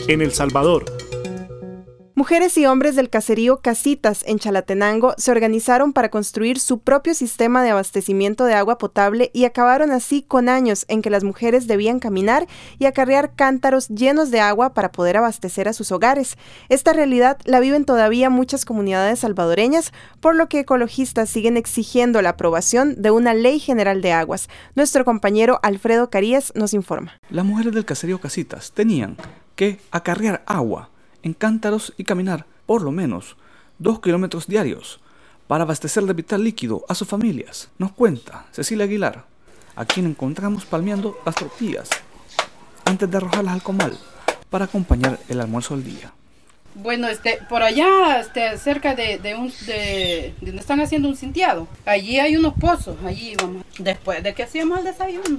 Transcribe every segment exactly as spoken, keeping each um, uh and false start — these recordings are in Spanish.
en El Salvador. Mujeres y hombres del caserío Casitas en Chalatenango se organizaron para construir su propio sistema de abastecimiento de agua potable y acabaron así con años en que las mujeres debían caminar y acarrear cántaros llenos de agua para poder abastecer a sus hogares. Esta realidad la viven todavía muchas comunidades salvadoreñas, por lo que ecologistas siguen exigiendo la aprobación de una ley general de aguas. Nuestro compañero Alfredo Carías nos informa. Las mujeres del caserío Casitas tenían que acarrear agua en cántaros y caminar por lo menos dos kilómetros diarios para abastecer de vital líquido a sus familias. Nos cuenta Cecilia Aguilar, a quien encontramos palmeando las tortillas antes de arrojarlas al comal para acompañar el almuerzo del día. Bueno, este, por allá, este, cerca de, de, un, de, de donde están haciendo un cinteado, allí hay unos pozos, allí vamos, después de que hacíamos el desayuno.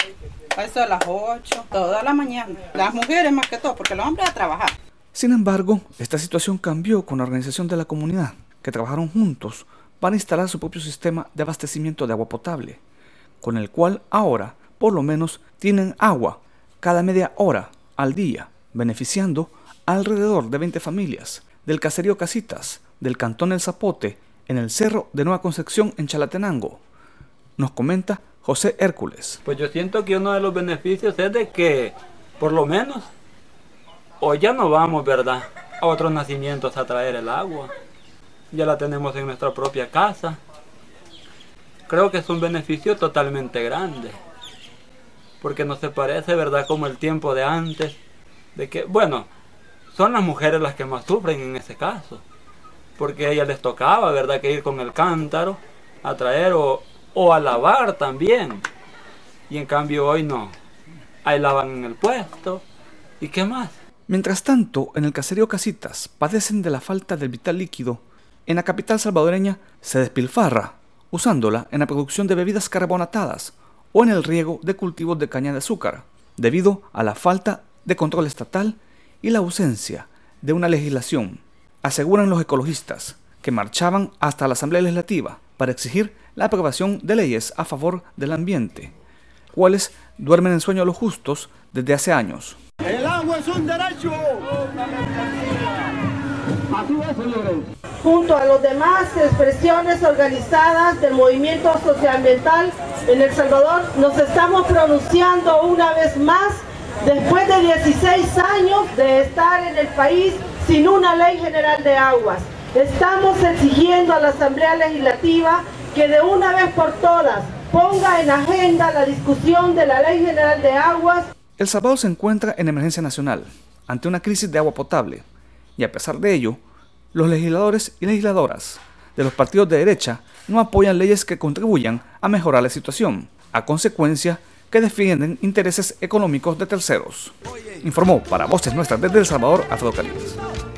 A eso a las ocho, toda la mañana. Las mujeres más que todo, porque los hombres a trabajar. Sin embargo, esta situación cambió con la organización de la comunidad, que trabajaron juntos para instalar su propio sistema de abastecimiento de agua potable, con el cual ahora, por lo menos, tienen agua cada media hora al día, beneficiando a alrededor de veinte familias del caserío Casitas, del cantón El Zapote, en el Cerro de Nueva Concepción en Chalatenango. Nos comenta José Hércules. Pues yo siento que uno de los beneficios es de que, por lo menos, o ya no vamos, ¿verdad?, a otros nacimientos a traer el agua. Ya la tenemos en nuestra propia casa. Creo que es un beneficio totalmente grande. Porque no se parece, ¿verdad?, como el tiempo de antes. De que, bueno, son las mujeres las que más sufren en ese caso. Porque a ellas les tocaba, ¿verdad?, que ir con el cántaro a traer o, o a lavar también. Y en cambio hoy no. Ahí lavan en el puesto. ¿Y qué más? Mientras tanto, en el caserío Casitas padecen de la falta del vital líquido. En la capital salvadoreña se despilfarra, usándola en la producción de bebidas carbonatadas o en el riego de cultivos de caña de azúcar, debido a la falta de control estatal y la ausencia de una legislación, aseguran los ecologistas, que marchaban hasta la Asamblea Legislativa para exigir la aprobación de leyes a favor del ambiente, cuales duermen en sueño los justos desde hace años. ¡El agua es un derecho! Así es, señores. Junto a las demás expresiones organizadas del movimiento socioambiental en El Salvador, nos estamos pronunciando una vez más, después de dieciséis años de estar en el país sin una ley general de aguas. Estamos exigiendo a la Asamblea Legislativa que de una vez por todas ponga en agenda la discusión de la Ley General de Aguas. El Salvador se encuentra en emergencia nacional, ante una crisis de agua potable, y a pesar de ello, los legisladores y legisladoras de los partidos de derecha no apoyan leyes que contribuyan a mejorar la situación, a consecuencia que defienden intereses económicos de terceros. Informó para Voces Nuestras desde El Salvador, Alfredo Carías.